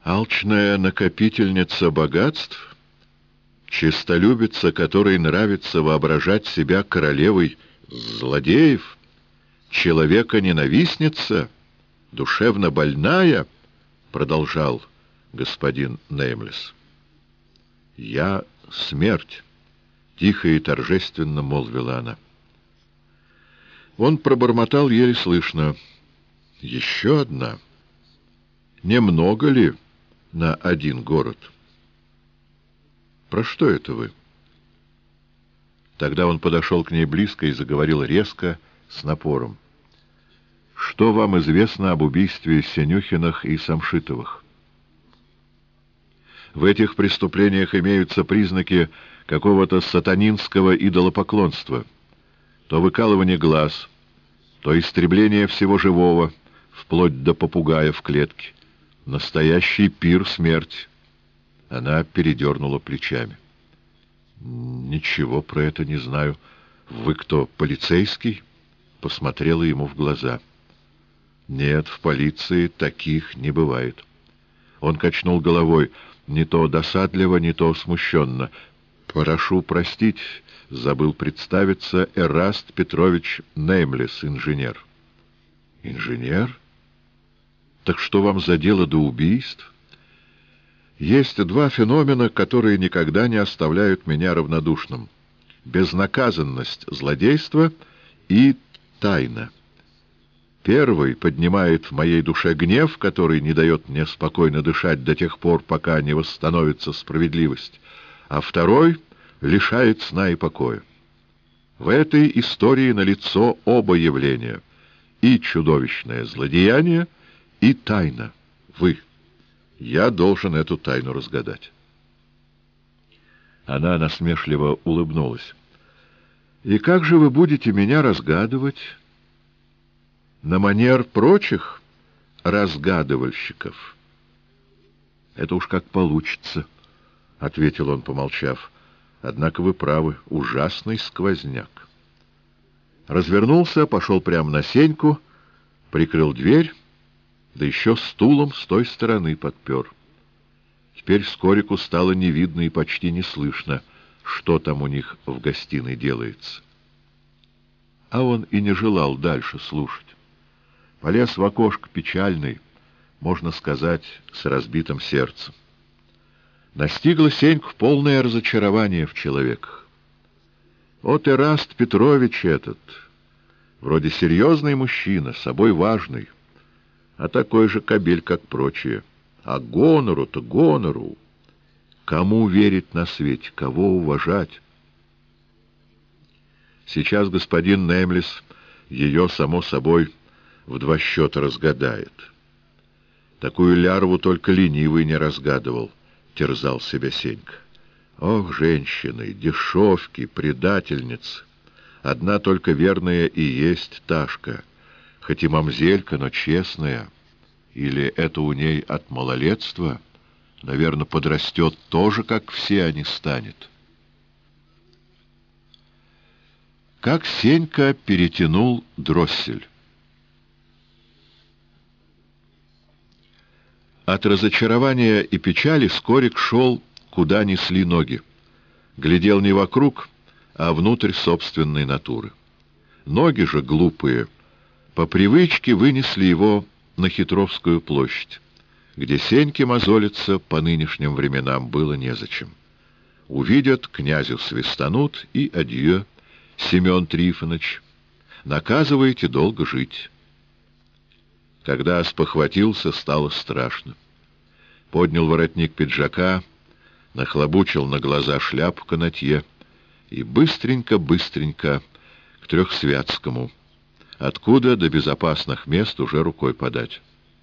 Алчная накопительница богатств, честолюбица, которой нравится воображать себя королевой злодеев, человека-ненавистница, душевно больная, продолжал господин Неймлес. «Я смерть», — тихо и торжественно молвила она. Он пробормотал еле слышно: «Еще одна? Немного ли на один город?» «Про что это вы?» Тогда он подошел к ней близко и заговорил резко, с напором. «Что вам известно об убийстве Сенюхиных и Самшитовых? В этих преступлениях имеются признаки какого-то сатанинского идолопоклонства, то выкалывание глаз, то истребление всего живого, вплоть до попугая в клетке. Настоящий пир смерти». Она передернула плечами. «Ничего про это не знаю. Вы кто, полицейский?» Посмотрела ему в глаза. «Нет, в полиции таких не бывает». Он качнул головой, не то досадливо, не то смущенно. «Прошу простить, забыл представиться, Эраст Петрович Неймлес, инженер». «Инженер? Так что вам за дело до убийств?» «Есть два феномена, которые никогда не оставляют меня равнодушным: безнаказанность злодейства и тайна. Первый поднимает в моей душе гнев, который не дает мне спокойно дышать до тех пор, пока не восстановится справедливость, а второй лишает сна и покоя. В этой истории налицо оба явления: и чудовищное злодеяние, и тайна. Вы. Я должен эту тайну разгадать». Она насмешливо улыбнулась. «И как же вы будете меня разгадывать? На манер прочих разгадывальщиков?» «Это уж как получится», — ответил он, помолчав. «Однако вы правы, ужасный сквозняк». Развернулся, пошел прямо на сеньку, прикрыл дверь, да еще стулом с той стороны подпер. Теперь Скорику стало не видно и почти не слышно, что там у них в гостиной делается. А он и не желал дальше слушать. Полез в окошко печальный, можно сказать, с разбитым сердцем. Настигло Сеньку полное разочарование в человеках. Вот Эраст Петрович этот, вроде серьезный мужчина, собой важный, а такой же кобель, как прочие. А гонору-то гонору! Кому верить на свете, кого уважать? Сейчас господин Неймлес ее, само собой, в два счета разгадает. Такую лярву только ленивый не разгадывал, терзал себя Сенька. Ох, женщины, дешевки, предательницы! Одна только верная и есть Ташка, хоть и мамзелька, но честная. Или это у ней от малолетства? Наверное, подрастет тоже, как все они, станет. Как Сенька перетянул дроссель. От разочарования и печали Скорик шел, куда несли ноги. Глядел не вокруг, а внутрь собственной натуры. Ноги же, глупые, по привычке вынесли его на Хитровскую площадь, где Сеньке мозолиться по нынешним временам было незачем. Увидят, князю свистанут, и адьё, Семен Трифонович. Наказываете долго жить. Когда спохватился, стало страшно. Поднял воротник пиджака, нахлобучил на глаза шляпу канатье и быстренько-быстренько к Трехсвятскому, откуда до безопасных мест уже рукой подать.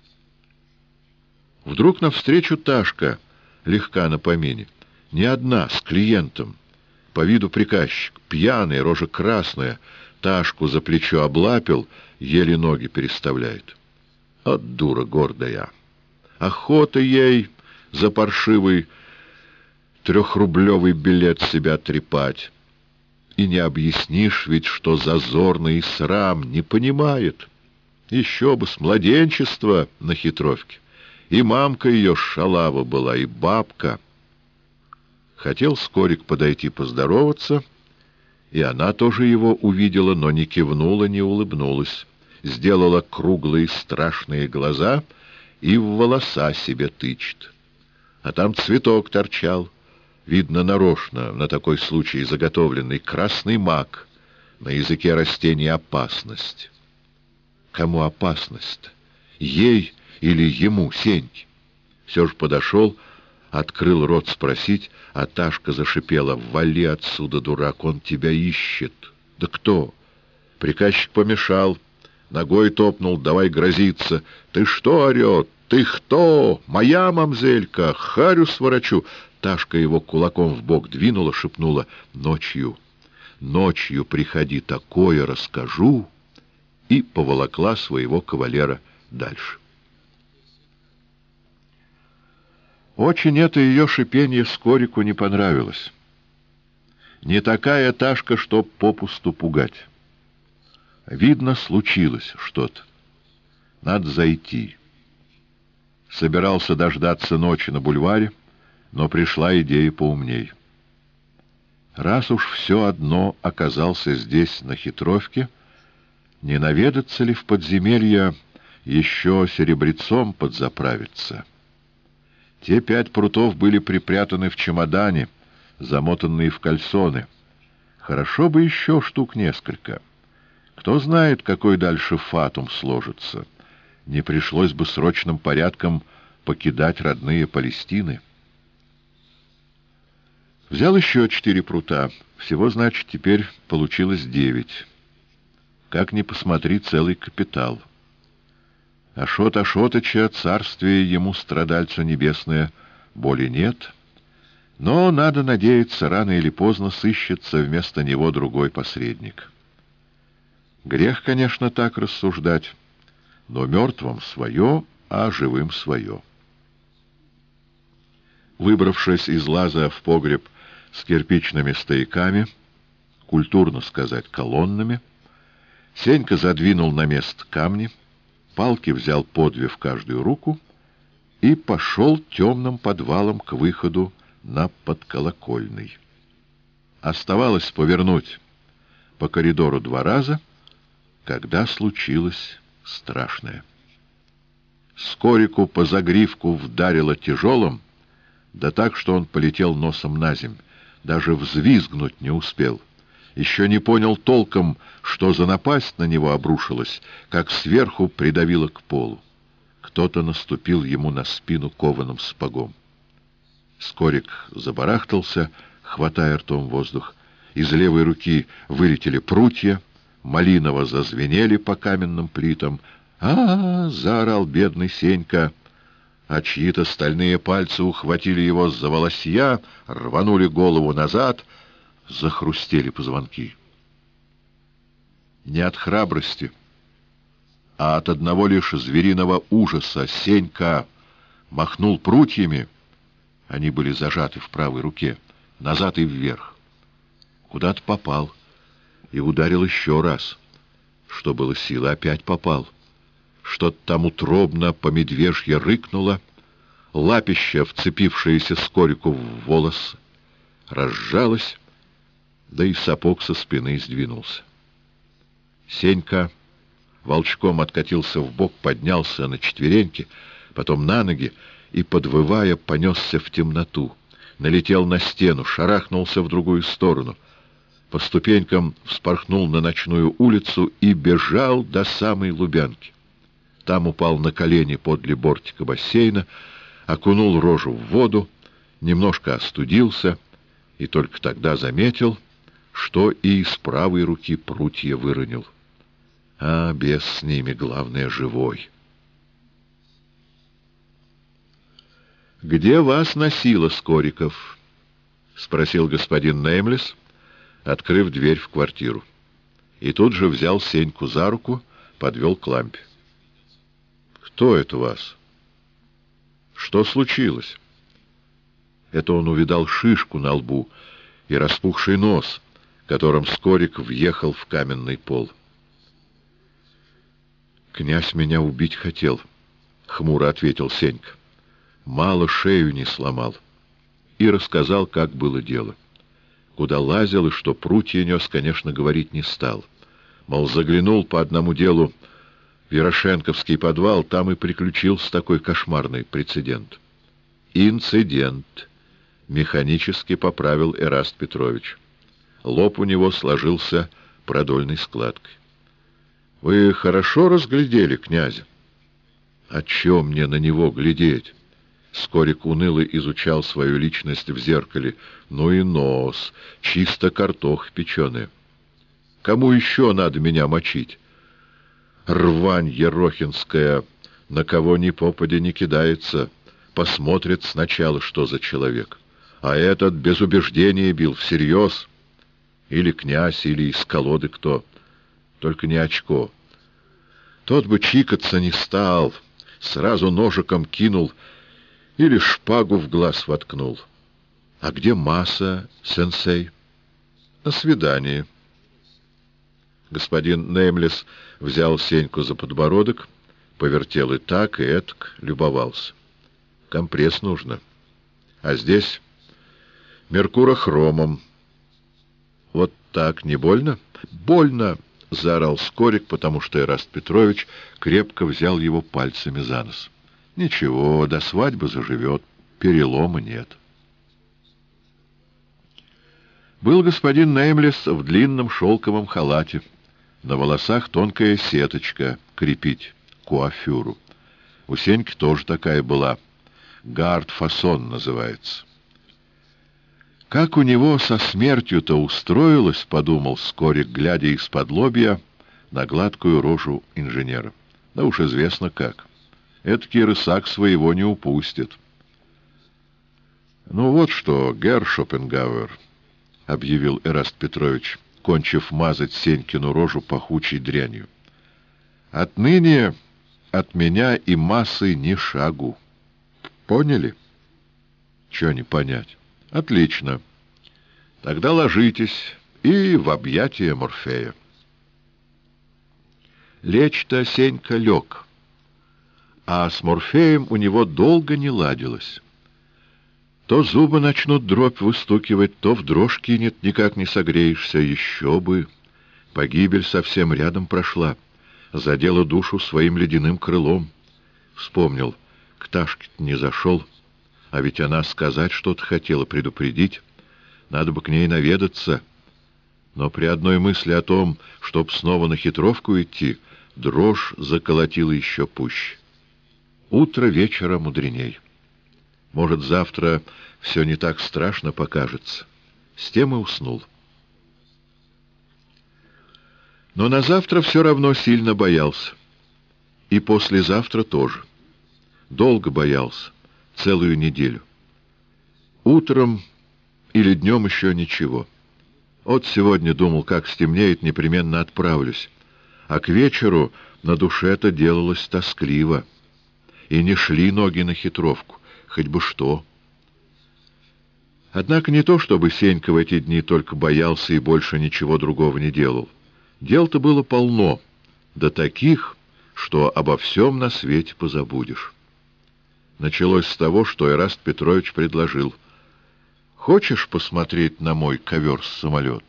Вдруг навстречу Ташка, легка на помине, не одна, с клиентом, по виду приказчик, пьяный, рожа красная, Ташку за плечо облапил, еле ноги переставляет. От дура гордая! Охота ей за паршивый трехрублевый билет себя трепать. И не объяснишь ведь, что зазорный и срам, не понимает. Еще бы с младенчества на хитровке. И мамка ее шалава была, и бабка. Хотел Скорик подойти поздороваться, и она тоже его увидела, но не кивнула, не улыбнулась. Сделала круглые страшные глаза и в волоса себе тычет. А там цветок торчал, видно нарочно, на такой случай заготовленный, красный мак, на языке растения опасность. Кому опасность-то? Ей или ему, Сеньке? Все же подошел, открыл рот спросить, а Ташка зашипела: «Вали отсюда, дурак, он тебя ищет». «Да кто?» Приказчик помешал, ногой топнул: «Давай грозиться». «Ты что?» — орет. «Ты кто? Моя мамзелька! Харю сворочу!» Ташка его кулаком в бок двинула, шепнула: «Ночью, ночью приходи, такое расскажу», и поволокла своего кавалера дальше. Очень это ее шипенье Скорику не понравилось. Не такая Ташка, чтоб попусту пугать. Видно, случилось что-то. Надо зайти. Собирался дождаться ночи на бульваре, но пришла идея поумней. Раз уж все одно оказался здесь, на хитровке, не наведаться ли в подземелье еще серебрецом подзаправиться? Те 5 прутов были припрятаны в чемодане, замотанные в кальсоны. Хорошо бы еще штук несколько. Кто знает, какой дальше фатум сложится. Не пришлось бы срочным порядком покидать родные Палестины. Взял еще 4 прута. Всего, значит, теперь получилось 9. Как ни посмотри, целый капитал. Ашот Ашотыча, царствие ему, страдальцу небесное, боли нет. Но, надо надеяться, рано или поздно сыщется вместо него другой посредник. Грех, конечно, так рассуждать, но мертвым свое, а живым свое. Выбравшись из лаза в погреб с кирпичными стояками, культурно сказать, колоннами, Сенька задвинул на место камни, палки взял по 2 в каждую руку и пошел темным подвалом к выходу на подколокольный. Оставалось повернуть по коридору 2 раза, когда случилось страшное. Скорику по загривку вдарило тяжелым, да так, что он полетел носом наземь, даже взвизгнуть не успел. Еще не понял толком, что за напасть на него обрушилась, как сверху придавило к полу. Кто-то наступил ему на спину кованым сапогом. Скорик забарахтался, хватая ртом воздух. Из левой руки вылетели прутья, малиново зазвенели по каменным плитам. «А-а-а!» — заорал бедный Сенька, а чьи-то стальные пальцы ухватили его за волосья, рванули голову назад, захрустели позвонки. Не от храбрости, а от одного лишь звериного ужаса Сенька махнул прутьями, они были зажаты в правой руке, назад и вверх. Куда-то попал и ударил еще раз. Что было силы, опять попал. Что-то там утробно по медвежье рыкнуло, лапища, вцепившаяся Скорику в волос, разжалась, да и сапог со спины сдвинулся. Сенька волчком откатился вбок, поднялся на четвереньки, потом на ноги и, подвывая, понесся в темноту. Налетел на стену, шарахнулся в другую сторону. По ступенькам вспорхнул на ночную улицу и бежал до самой Лубянки. Там упал на колени подле бортика бассейна, окунул рожу в воду, немножко остудился и только тогда заметил, что и из правой руки прутья выронил. А бес с ними, главное, живой. «Где вас носило, Скориков?» — спросил господин Неймлес, открыв дверь в квартиру. И тут же взял Сеньку за руку, подвел к лампе. «Кто это вас? Что случилось?» Это он увидал шишку на лбу и распухший нос, которым Скорик въехал в каменный пол. «Князь меня убить хотел», — хмуро ответил Сенька. мало шею не сломал. И рассказал, как было дело. Куда лазил и что прутья нес, конечно, говорить не стал. Мол, заглянул по одному делу в Ярошенковский подвал, там и приключился такой кошмарный прецедент. «Инцидент», — механически поправил Эраст Петрович. Лоб у него сложился продольной складкой. «Вы хорошо разглядели князя?» «А чё мне на него глядеть?» Скорик уныло изучал свою личность в зеркале. Ну и нос, чисто картох печеный. Кому еще надо меня мочить? Рвань ерохинская, на кого ни попадя не кидается, посмотрит сначала, что за человек. А этот без убеждения бил, всерьез. Или князь, или из колоды кто. Только не очко. Тот бы чикаться не стал, сразу ножиком кинул или шпагу в глаз воткнул. А где Маса, сенсей? На свидании. Господин Неймлес взял Сеньку за подбородок, повертел и так, и этак, любовался. Компресс нужно. А здесь меркурохромом. Вот так не больно? Больно! — заорал Скорик, потому что Эраст Петрович крепко взял его пальцами за нос. Ничего, до свадьбы заживет, перелома нет. Был господин Неймлес в длинном шелковом халате. На волосах тонкая сеточка, крепить, куафюру. У Сеньки тоже такая была. Гард-фасон называется. Как у него со смертью-то устроилось, подумал Скорик, глядя из-под лобья на гладкую рожу инженера. Да уж известно как. Эдакий рысак своего не упустит. «Ну вот что, герр Шопенгауэр», — объявил Эраст Петрович, кончив мазать Сенькину рожу пахучей дрянью. «Отныне от меня и массы ни шагу. Поняли?» «Чё не понять?» «Отлично. Тогда ложитесь и в объятия Морфея». Лечь-то Сенька лег, а с Морфеем у него долго не ладилось. То зубы начнут дробь выстукивать, то в дрожь кинет, никак не согреешься, еще бы. Погибель совсем рядом прошла, задела душу своим ледяным крылом. Вспомнил, к Ташке-то не зашел, а ведь она сказать что-то хотела, предупредить. Надо бы к ней наведаться. Но при одной мысли о том, чтоб снова на хитровку идти, дрожь заколотила еще пуще. Утро вечера мудреней. Может, завтра все не так страшно покажется. С тем и уснул. Но на завтра все равно сильно боялся. И послезавтра тоже. Долго боялся. Целую неделю. Утром или днем еще ничего. Вот сегодня думал, как стемнеет, непременно отправлюсь. А к вечеру на душе-то делалось тоскливо. И не шли ноги на хитровку, хоть бы что. Однако не то, чтобы Сенька в эти дни только боялся и больше ничего другого не делал. Дел-то было полно, да таких, что обо всем на свете позабудешь. Началось с того, что Эраст Петрович предложил: «Хочешь посмотреть на мой ковер-самолет?»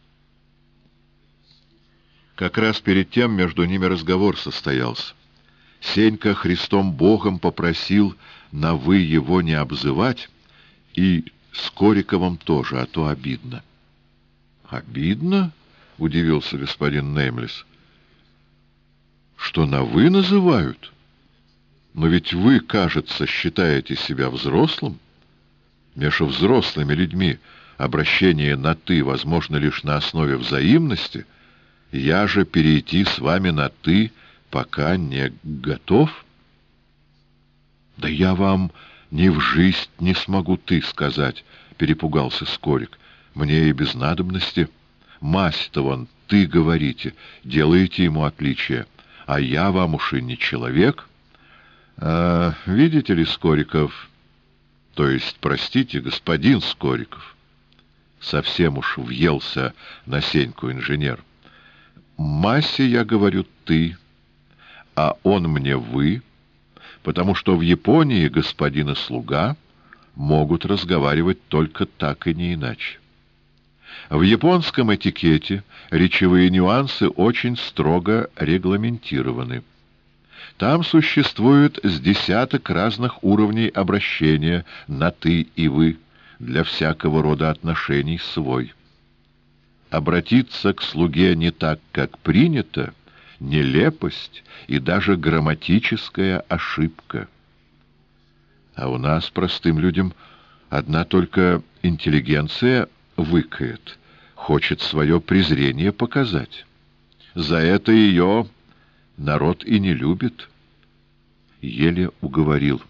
Как раз перед тем между ними разговор состоялся. Сенька Христом Богом попросил на «вы» его не обзывать, и с Кориковым тоже, а то обидно. «Обидно?» — удивился господин Неймлес. «Что на «вы» называют? Но ведь вы, кажется, считаете себя взрослым. Между взрослыми людьми обращение на «ты» возможно лишь на основе взаимности. Я же перейти с вами на «ты» пока не готов». «Да я вам ни в жизнь не смогу «ты» сказать», — перепугался Скорик. «Мне и без надобности. Мась-то вон, «ты» говорите, делаете ему отличие, а я вам уж и не человек». Видите ли, Скориков, то есть, простите, господин Скориков, совсем уж въелся на Сеньку инженер. Массе я говорю «ты», а он мне «вы». потому что в Японии господин и слуга могут разговаривать только так и не иначе. В японском этикете речевые нюансы очень строго регламентированы. Там существует с десяток разных уровней обращения на «ты» и «вы» для всякого рода отношений свой. Обратиться к слуге не так, как принято, нелепость и даже грамматическая ошибка. А у нас, простым людям, одна только интеллигенция выкает, хочет свое презрение показать. За это ее народ и не любит. Еле уговорил.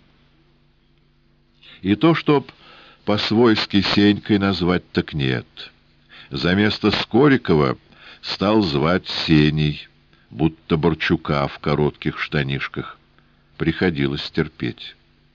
И то, чтоб по-свойски Сенькой назвать, так нет. За место Скорикова стал звать Сеней, будто Борчука в коротких штанишках. Приходилось терпеть.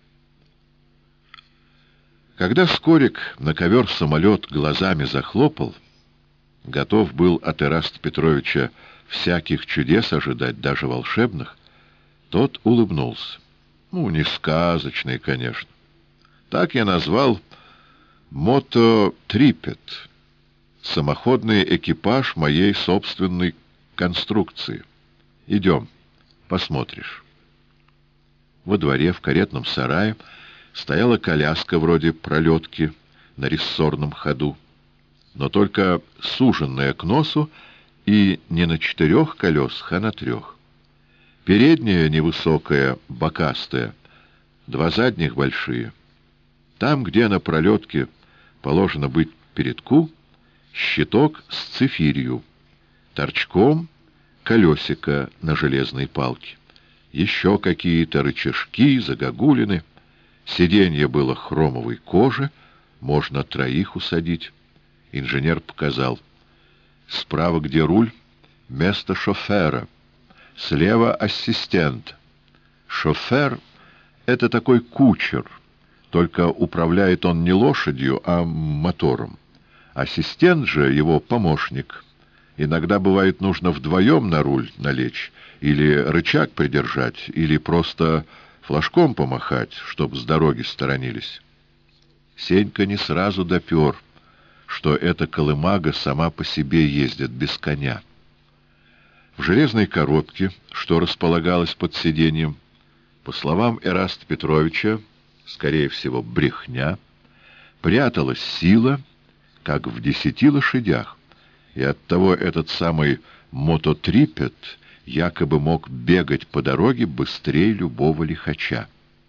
Когда Скорик на ковер-самолет глазами захлопал, готов был от Ираста Петровича всяких чудес ожидать, даже волшебных, тот улыбнулся. Ну, не сказочный, конечно. Так я назвал «Мототрипет», самоходный экипаж моей собственной конструкции. Идем, посмотришь. Во дворе в каретном сарае стояла коляска вроде пролетки на рессорном ходу, но только суженная к носу и не на 4 колесах, а на 3. Передняя невысокая, бокастая, 2 задних большие. Там, где на пролетке положено быть передку, щиток с цифирью, торчком колесико на железной палке, еще какие-то рычажки, загогулины. Сиденье было хромовой кожи, можно 3 усадить. Инженер показал. Справа, где руль, место шофера, слева ассистент. Шофер — это такой кучер, только управляет он не лошадью, а мотором. Ассистент же его помощник. Иногда бывает нужно вдвоем на руль налечь, или рычаг придержать, или просто флажком помахать, чтоб с дороги сторонились. Сенька не сразу допер, что эта колымага сама по себе ездит без коня. В железной коробке, что располагалось под сиденьем, по словам Эраста Петровича, скорее всего, брехня, пряталась сила, как в 10 лошадях, и оттого этот самый мототрипет якобы мог бегать по дороге быстрее любого лихача.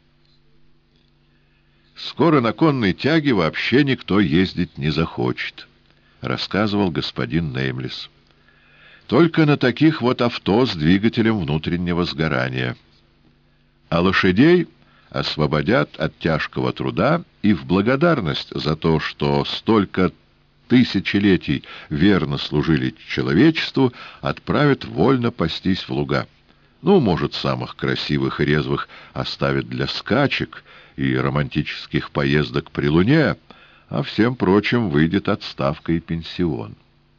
«Скоро на конной тяге вообще никто ездить не захочет», — рассказывал господин Неймлис. «Только на таких вот авто с двигателем внутреннего сгорания. А лошадей освободят от тяжкого труда и в благодарность за то, что столько тысячелетий верно служили человечеству, отправят вольно пастись в луга. Ну, может, самых красивых и резвых оставят для скачек и романтических поездок при луне, а всем прочим выйдет отставка и пенсион».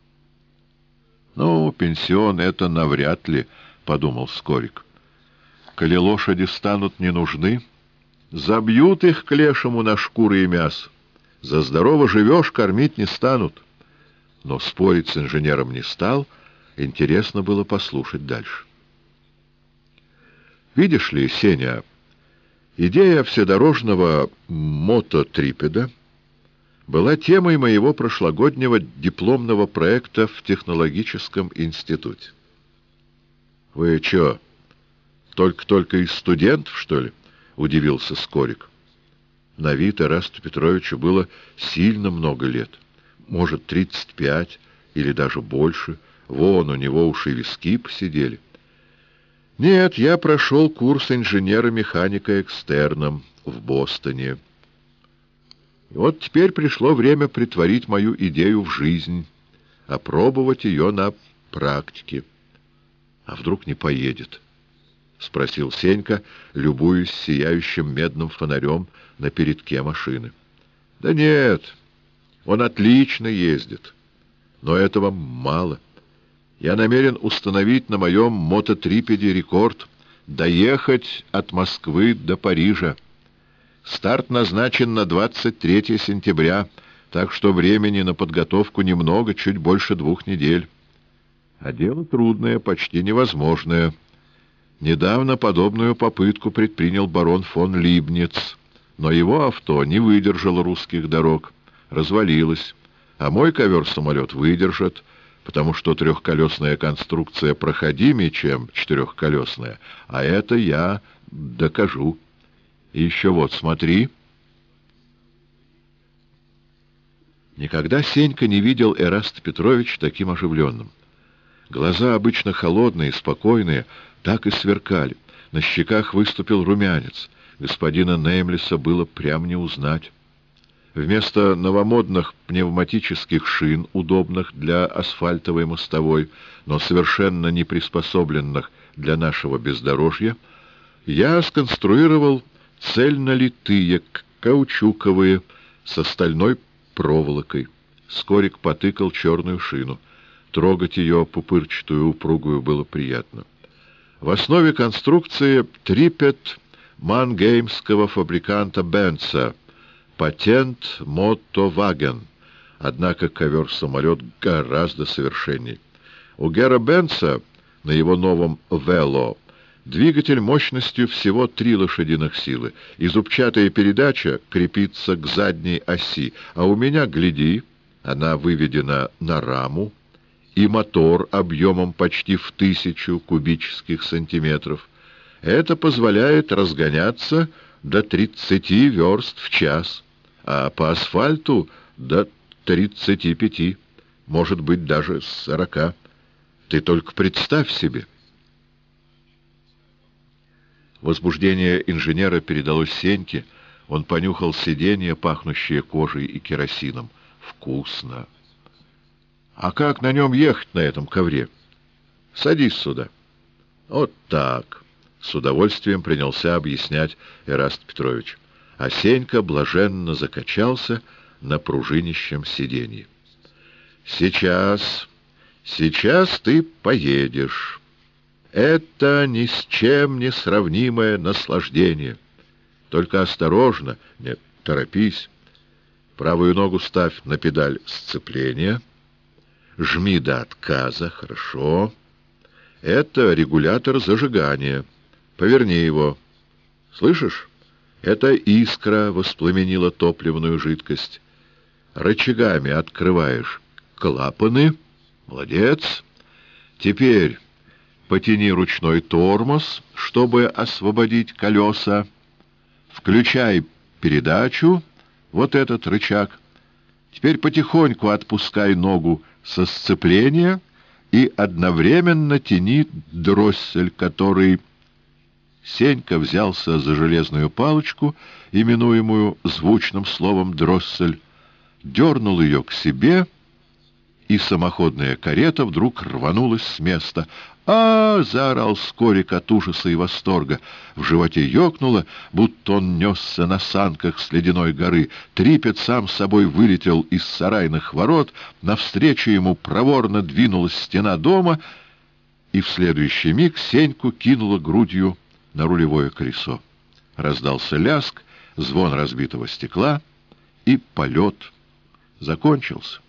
«Ну, пенсион — это навряд ли», — подумал Скорик. «Коли лошади станут не нужны, забьют их к лешему на шкуры и мясо. За здорово живешь, кормить не станут». Но спорить с инженером не стал, интересно было послушать дальше. «Видишь ли, Сеня, идея вседорожного мототрипеда была темой моего прошлогоднего дипломного проекта в технологическом институте». «Вы чё, только из студентов, что ли?» — удивился Скорик. На вид Ирасту Петровичу было сильно много лет. Может, 35 или даже больше. Вон, у него уж и виски посидели. «Нет, я прошел курс инженера-механика экстерном в Бостоне. И вот теперь пришло время притворить мою идею в жизнь, опробовать ее на практике. А вдруг не поедет?» — спросил Сенька, любуясь сияющим медным фонарем на передке машины. «Да нет, он отлично ездит. Но этого мало. Я намерен установить на моем мототрипеде рекорд доехать от Москвы до Парижа. Старт назначен на 23 сентября, так что времени на подготовку немного, чуть больше 2 недель. А дело трудное, почти невозможное. Недавно подобную попытку предпринял барон фон Либниц, но его авто не выдержало русских дорог, развалилось, а мой ковер-самолет выдержит, потому что трехколесная конструкция проходимее, чем четырехколесная, а это я докажу. И еще вот, смотри. Никогда Сенька не видел Эраста Петровича таким оживленным. Глаза, обычно холодные, спокойные, так и сверкали. На щеках выступил румянец. Господина Неймлеса было прям не узнать. Вместо новомодных пневматических шин, удобных для асфальтовой мостовой, но совершенно не приспособленных для нашего бездорожья, я сконструировал цельнолитые, каучуковые, с стальной проволокой. Скорик потыкал черную шину. Трогать ее пупырчатую упругую было приятно. В основе конструкции трипет мангеймского фабриканта Бенца, патент Мотоваген, однако ковер-самолет гораздо совершенней. У Гера Бенца на его новом «Вело» двигатель мощностью всего 3 лошадиных силы, и зубчатая передача крепится к задней оси, а у меня, гляди, она выведена на раму, и мотор объемом почти в 1000 кубических сантиметров. Это позволяет разгоняться до 30 верст в час, а по асфальту до 35, может быть, даже 40. Ты только представь себе. Возбуждение инженера передалось Сеньке. Он понюхал сиденье, пахнущее кожей и керосином. Вкусно. А как на нем ехать, на этом ковре? Садись сюда. Вот так. С удовольствием принялся объяснять Эраст Петрович. А Сенька блаженно закачался на пружинищем сиденье. Сейчас ты поедешь. Это ни с чем не сравнимое наслаждение. Только осторожно, нет, торопись. Правую ногу ставь на педаль сцепления. Жми до отказа, хорошо. Это регулятор зажигания. Поверни его. Слышишь? Это искра воспламенила топливную жидкость. Рычагами открываешь клапаны. Молодец. Теперь потяни ручной тормоз, чтобы освободить колеса. Включай передачу, вот этот рычаг. Теперь потихоньку отпускай ногу со сцепления и одновременно тяни дроссель, который... Сенька взялся за железную палочку, именуемую звучным словом «дроссель», дернул ее к себе, и самоходная карета вдруг рванулась с места. «А!» — заорал Скорик от ужаса и восторга. В животе ёкнуло, будто он несся на санках с ледяной горы. Трипет сам собой вылетел из сарайных ворот, навстречу ему проворно двинулась стена дома, и в следующий миг Сеньку кинуло грудью на рулевое колесо. Раздался лязг, звон разбитого стекла, и полет закончился.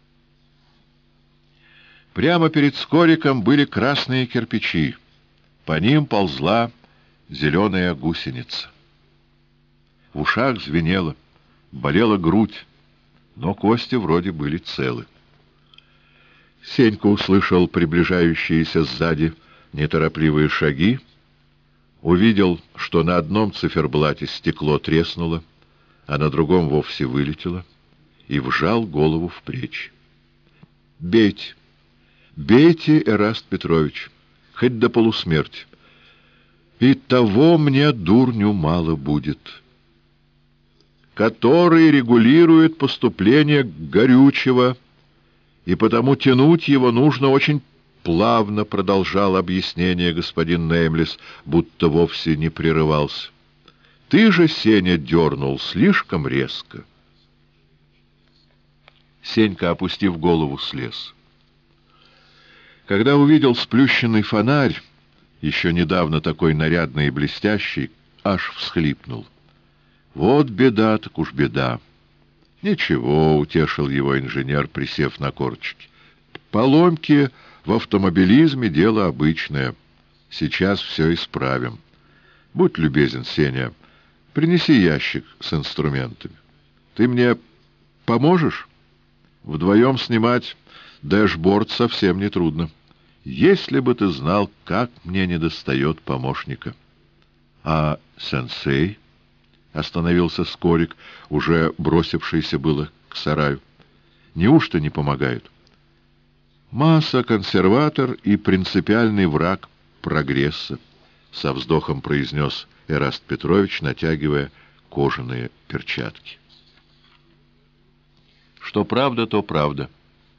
Прямо перед Скориком были красные кирпичи. По ним ползла зеленая гусеница. В ушах звенело, болела грудь, но кости вроде были целы. Сенька услышал приближающиеся сзади неторопливые шаги, увидел, что на одном циферблате стекло треснуло, а на другом вовсе вылетело, и вжал голову в плечи. «Бейте! Бейте, Эраст Петрович, хоть до полусмерти. И того мне, дурню, мало будет. Который регулирует поступление горючего, и потому тянуть его нужно очень плавно», — продолжал объяснение господин Неймлес, будто вовсе не прерывался. «Ты же, Сеня, дернул слишком резко». Сенька, опустив голову, слез. Когда увидел сплющенный фонарь еще недавно такой нарядный и блестящий, аж всхлипнул. Вот беда, так уж беда. Ничего, утешил его инженер, присев на корточки. Поломки в автомобилизме — дело обычное. Сейчас все исправим. Будь любезен, Сеня, принеси ящик с инструментами. Ты мне поможешь? Вдвоем снимать дэшборд совсем не трудно. Если бы ты знал, как мне недостает помощника. А сенсей? Остановился Скорик, уже бросившийся было к сараю. Неужто не помогают? Масса — консерватор и принципиальный враг прогресса, со вздохом произнес Эраст Петрович, натягивая кожаные перчатки. Что правда, то правда.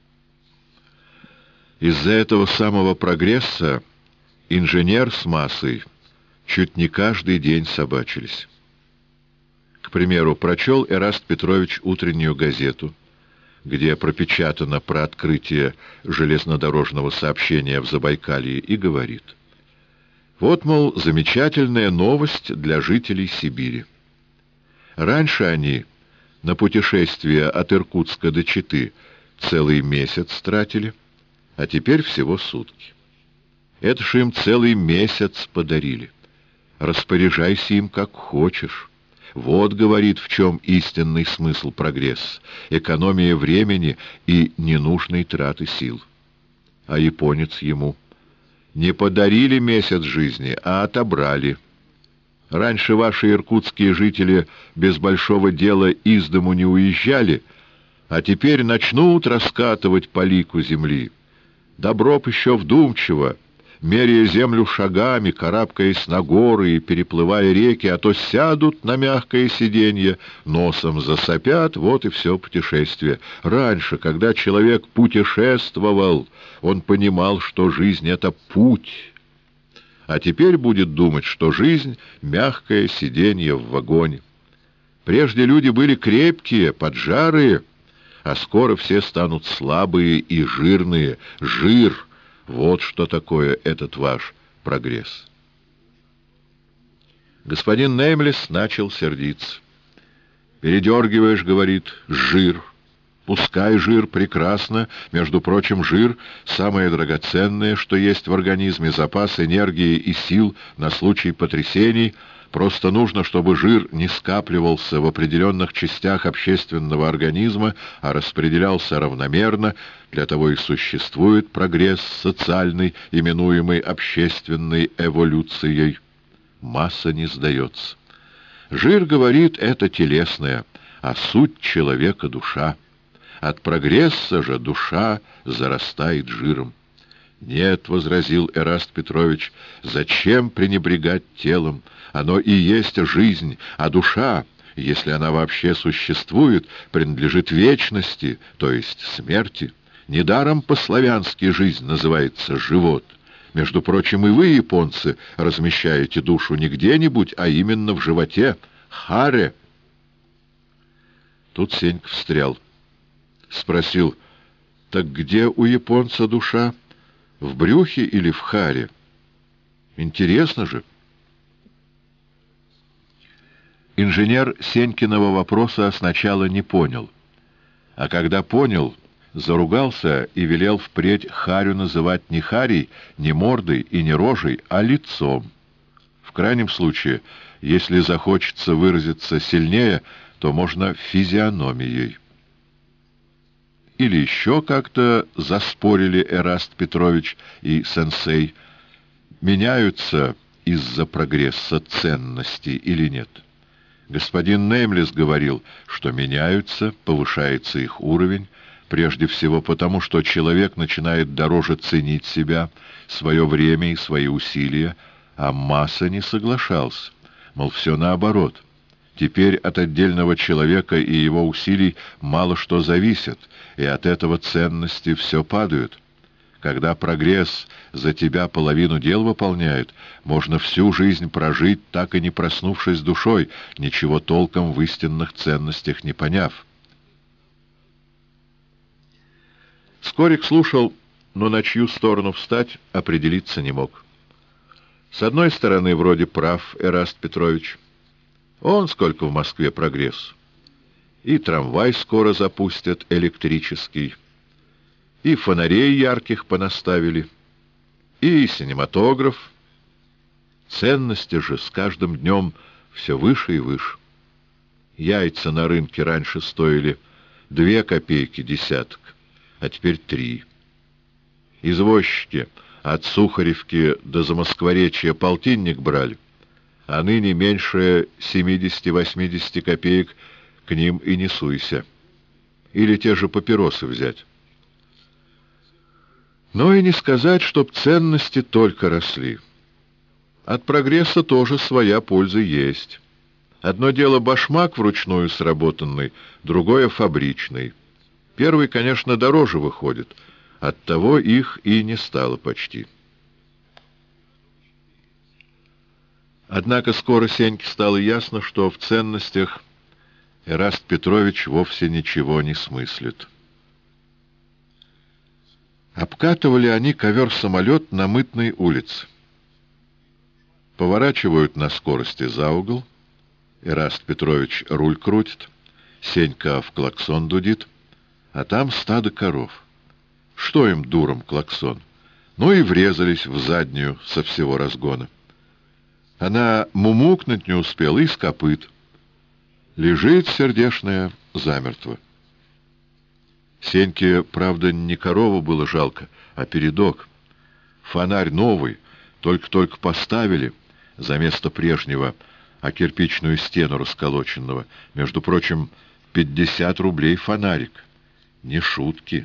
Из-за этого самого прогресса инженер с массой чуть не каждый день собачились. К примеру, прочел Эраст Петрович утреннюю газету, где пропечатано про открытие железнодорожного сообщения в Забайкалье, и говорит: вот, мол, замечательная новость для жителей Сибири. Раньше они на путешествие от Иркутска до Читы целый месяц тратили, а теперь всего сутки. Это ж им целый месяц подарили. Распоряжайся им как хочешь. Вот, говорит, в чем истинный смысл прогресса — экономия времени и ненужной траты сил. А японец ему: не подарили месяц жизни, а отобрали. Раньше ваши иркутские жители без большого дела из дому не уезжали, а теперь начнут раскатывать по лику земли. Добро б еще вдумчиво, меряя землю шагами, карабкаясь на горы и переплывая реки, а то сядут на мягкое сиденье, носом засопят, вот и все путешествие. Раньше, когда человек путешествовал, он понимал, что жизнь — это путь, а теперь будет думать, что жизнь — мягкое сиденье в вагоне. Прежде люди были крепкие, поджарые, а скоро все станут слабые и жирные. Жир — вот что такое этот ваш прогресс. Господин Неймлес начал сердиться. «Передергиваешь, — говорит, — жир. Пускай жир, прекрасно. Между прочим, жир — самое драгоценное, что есть в организме, запас энергии и сил на случай потрясений. Просто нужно, чтобы жир не скапливался в определенных частях общественного организма, а распределялся равномерно. Для того и существует прогресс социальный, именуемый общественной эволюцией. Масса не сдается. Жир, говорит, это телесное, а суть человека — душа. От прогресса же душа зарастает жиром. «Нет, — возразил Эраст Петрович, — зачем пренебрегать телом? Оно и есть жизнь, а душа, если она вообще существует, принадлежит вечности, то есть смерти. Недаром по-славянски жизнь называется живот. Между прочим, и вы, японцы, размещаете душу не где-нибудь, а именно в животе. Харе!» Тут Сенька встрял. Спросил: «Так где у японца душа? В брюхе или в харе? Интересно же». Инженер Сенькиного вопроса сначала не понял, а когда понял, заругался и велел впредь харю называть не харей, не мордой и не рожей, а лицом. В крайнем случае, если захочется выразиться сильнее, то можно физиономией. Или еще как-то заспорили Эраст Петрович и сенсей, меняются из-за прогресса ценности или нет. Господин Неймлес говорил, что меняются, повышается их уровень, прежде всего потому, что человек начинает дороже ценить себя, свое время и свои усилия, а Масса не соглашался, мол, все наоборот. Теперь от отдельного человека и его усилий мало что зависит, и от этого ценности все падают. Когда прогресс за тебя половину дел выполняет, можно всю жизнь прожить, так и не проснувшись душой, ничего толком в истинных ценностях не поняв. Скорик слушал, но на чью сторону встать определиться не мог. С одной стороны, вроде прав Эраст Петрович. Он сколько в Москве прогресс. И трамвай скоро запустят электрический, и фонарей ярких понаставили, и синематограф. Ценности же с каждым днем все выше и выше. Яйца на рынке раньше стоили 2 копейки десяток, а теперь 3. Извозчики от Сухаревки до Замоскворечья полтинник брали, а ныне меньше 70-80 копеек к ним и не суйся. Или те же папиросы взять. Но и не сказать, чтоб ценности только росли. От прогресса тоже своя польза есть. Одно дело башмак вручную сработанный, другое фабричный. Первый, конечно, дороже выходит, оттого их и не стало почти. Однако скоро Сеньке стало ясно, что в ценностях Эраст Петрович вовсе ничего не смыслит. Обкатывали они ковер-самолет на Мытной улице. Поворачивают на скорости за угол. Эраст Петрович руль крутит, Сенька в клаксон дудит, а там стадо коров. Что им, дурам, клаксон? Ну и врезались в заднюю со всего разгона. Она мумукнуть не успела и с копыт. Лежит сердешная замертво. Сеньке, правда, не корову было жалко, а передок. Фонарь новый, только-только поставили, за место прежнего, а кирпичную стену расколоченного. Между прочим, 50 рублей фонарик. Не шутки.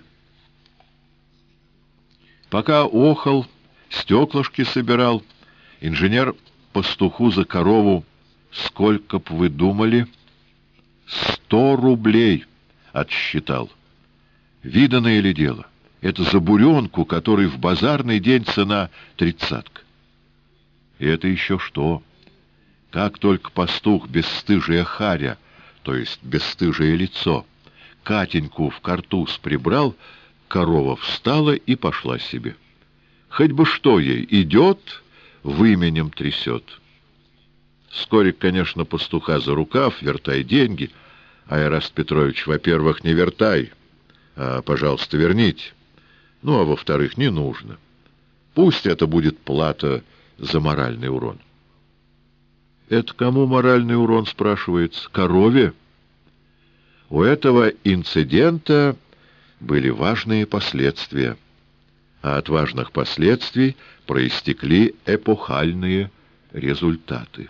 Пока охал, стеклышки собирал, инженер пастуху за корову, сколько б вы думали, 100 рублей отсчитал. Виданное ли дело? Это за буренку, которой в базарный день цена 30. И это еще что? Как только пастух, бесстыжая харя, то есть бесстыжее лицо, Катеньку в картуз прибрал, корова встала и пошла себе. Хоть бы что ей, идет, выменем трясет. Скорик, конечно, пастуха за рукав, вертай деньги, а Эраст Петрович, во-первых, не вертай, а, пожалуйста, верните. Ну, а во-вторых, не нужно. Пусть это будет плата за моральный урон. Это кому моральный урон, спрашивается? Корове? У этого инцидента были важные последствия, а от важных последствий проистекли эпохальные результаты.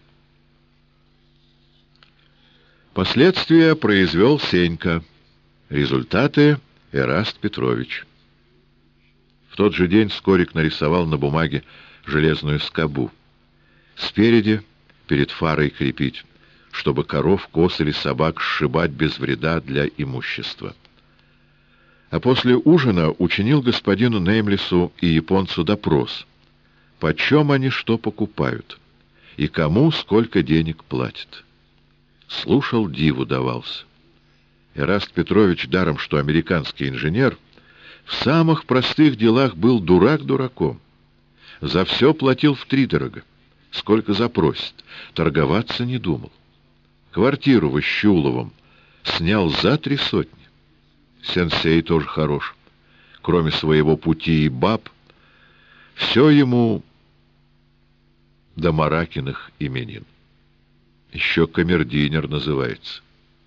Последствия произвел Сенька, результаты — Эраст Петрович. В тот же день Скорик нарисовал на бумаге железную скобу. Спереди, перед фарой крепить, чтобы коров, коз или собак сшибать без вреда для имущества. А после ужина учинил господину Неймлису и японцу допрос, почем они что покупают и кому сколько денег платят. Слушал, диву давался. Эраст Петрович, даром что американский инженер, в самых простых делах был дурак дураком. За все платил втридорога, сколько запросит, торговаться не думал. Квартиру в Ищуловом снял за 3 сотни. Сенсей тоже хорош. Кроме своего пути и баб, все ему до Маракиных именин. Еще камердинер называется.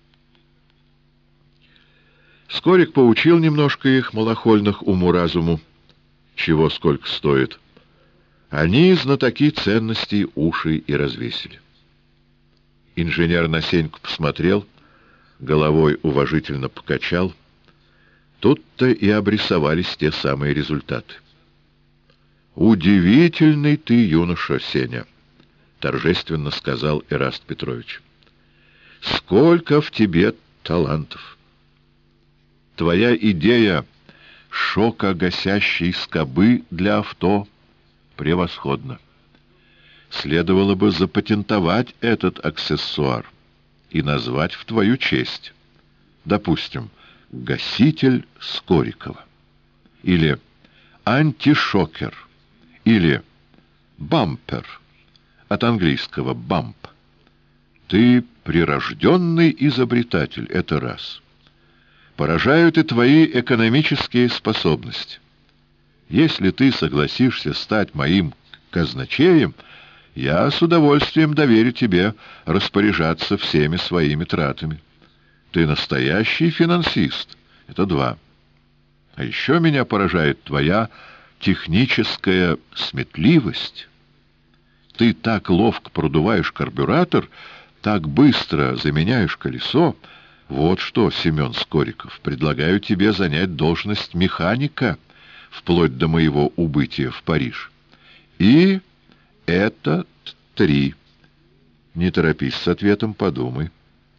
Скорик поучил немножко их, малохольных, уму-разуму, чего сколько стоит. Они, знатоки ценностей, уши и развесили. Инженер на Сеньку посмотрел, головой уважительно покачал. Тут-то и обрисовались те самые результаты. «Удивительный ты, юноша, Сеня!» — торжественно сказал Эраст Петрович. «Сколько в тебе талантов! Твоя идея шокогасящей скобы для авто превосходна. Следовало бы запатентовать этот аксессуар и назвать в твою честь. Допустим, гаситель Скорикова. Или антишокер. Или Бампер, от английского «бамп». Ты прирожденный изобретатель, это раз. Поражают и твои экономические способности. Если ты согласишься стать моим казначеем, я с удовольствием доверю тебе распоряжаться всеми своими тратами. Ты настоящий финансист, это два. А еще меня поражает твоя техническая сметливость. Ты так ловко продуваешь карбюратор, так быстро заменяешь колесо. Вот что, Семен Скориков, предлагаю тебе занять должность механика вплоть до моего убытия в Париж. И это 3. Не торопись с ответом, подумай.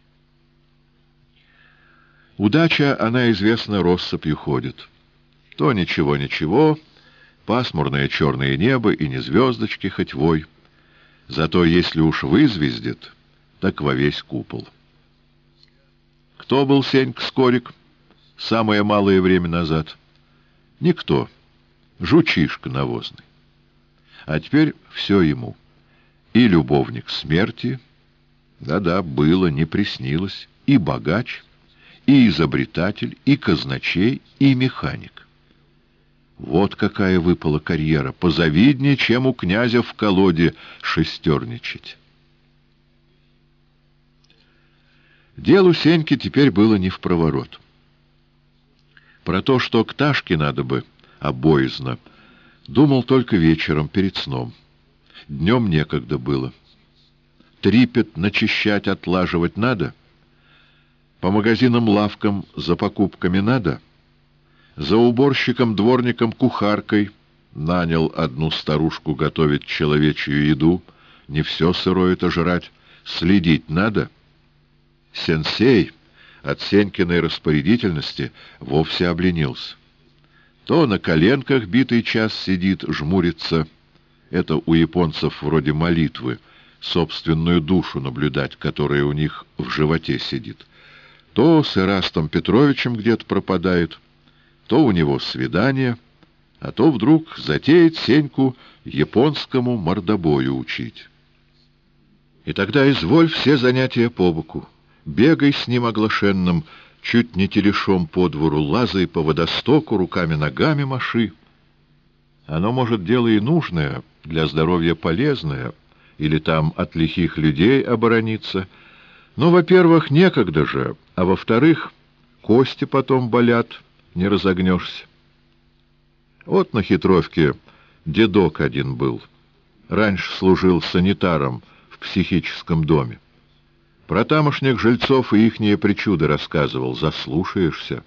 Удача, она, известно, россыпью ходит. То ничего-ничего, пасмурное черное небо и не звездочки, хоть вой. Зато если уж вызвездит, так во весь купол. Кто был Сенька Скорик самое малое время назад? Никто. Жучишка навозный. А теперь все ему. И любовник смерти, да-да, было, не приснилось, и богач, и изобретатель, и казначей, и механик. Вот какая выпала карьера, позавиднее, чем у князя в колоде шестерничать. Делу Сеньки теперь было не впроворот. Про то, что к Ташке надо бы обоязно, думал только вечером перед сном. Днем некогда было. Трипет начищать, отлаживать надо. По магазинам-лавкам за покупками надо. За уборщиком, дворником, кухаркой нанял одну старушку готовить человечью еду. Не все сырое-то жрать. Следить надо. Сенсей от Сенькиной распорядительности вовсе обленился. То на коленках битый час сидит, жмурится. Это у японцев вроде молитвы, собственную душу наблюдать, которая у них в животе сидит. То с Ирастом Петровичем где-то пропадает, то у него свидание, а то вдруг затеет Сеньку японскому мордобою учить. И тогда изволь все занятия по боку. Бегай с ним оглашенным, чуть не телешом по двору, лазай по водостоку, руками-ногами маши. Оно, может, дело и нужное, для здоровья полезное, или там от лихих людей оборониться. Но, во-первых, некогда же, а во-вторых, кости потом болят, не разогнешься. Вот на Хитровке дедок один был. Раньше служил санитаром в психическом доме. Про тамошних жильцов и ихние причуды рассказывал, заслушаешься.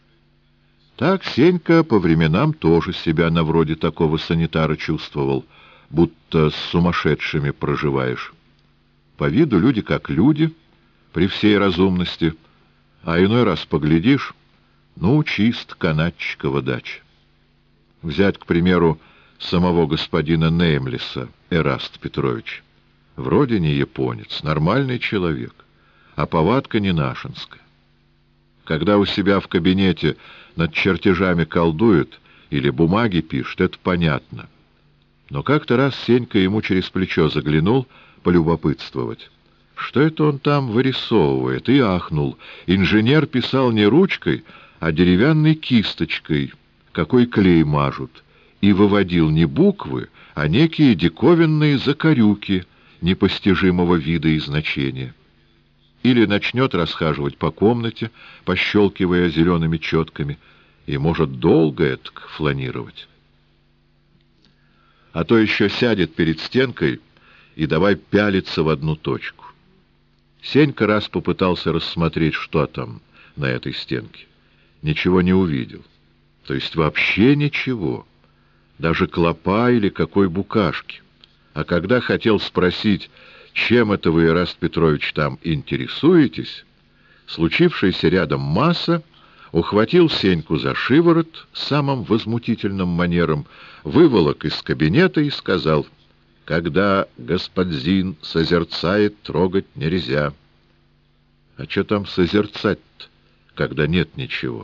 Так Сенька по временам тоже себя на вроде такого санитара чувствовал, будто с сумасшедшими проживаешь. По виду люди как люди, при всей разумности, а иной раз поглядишь, ну, чист канатчикова дача. Взять, к примеру, самого господина Неймлиса, Эраст Петрович. Вроде не японец, нормальный человек, а повадка не нашинская. Когда у себя в кабинете над чертежами колдует или бумаги пишет, это понятно. Но как-то раз Сенька ему через плечо заглянул полюбопытствовать. Что это он там вырисовывает? И ахнул. Инженер писал не ручкой, а деревянной кисточкой, какой клей мажут, и выводил не буквы, а некие диковинные закорюки непостижимого вида и значения. Или начнет расхаживать по комнате, пощелкивая зелеными четками, и может долго это фланировать. А то еще сядет перед стенкой и давай пялиться в одну точку. Сенька раз попытался рассмотреть, что там на этой стенке. Ничего не увидел. То есть вообще ничего. Даже клопа или какой букашки. А когда хотел спросить, чем это вы, Ираст Петрович, там интересуетесь, случившийся рядом Масса ухватил Сеньку за шиворот самым возмутительным манером, выволок из кабинета и сказал: «Когда господин созерцает, трогать нельзя». А что там созерцать-то, когда нет ничего?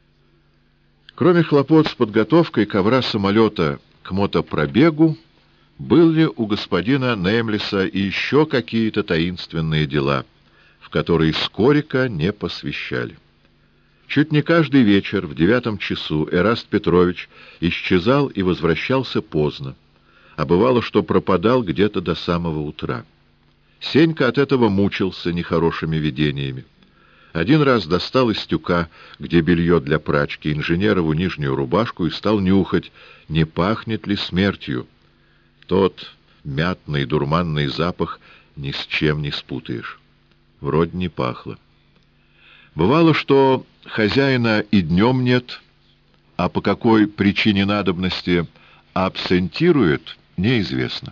Кроме хлопот с подготовкой ковра самолета к мотопробегу, был ли у господина Неймлеса и еще какие-то таинственные дела, в которые Скорика не посвящали. Чуть не каждый вечер в 9 часу Эраст Петрович исчезал и возвращался поздно, а бывало, что пропадал где-то до самого утра. Сенька от этого мучился нехорошими видениями. Один раз достал из тюка, где белье для прачки, инженерову нижнюю рубашку и стал нюхать, не пахнет ли смертью. Тот мятный дурманный запах ни с чем не спутаешь. Вроде не пахло. Бывало, что хозяина и днем нет, а по какой причине надобности абсентирует, неизвестно.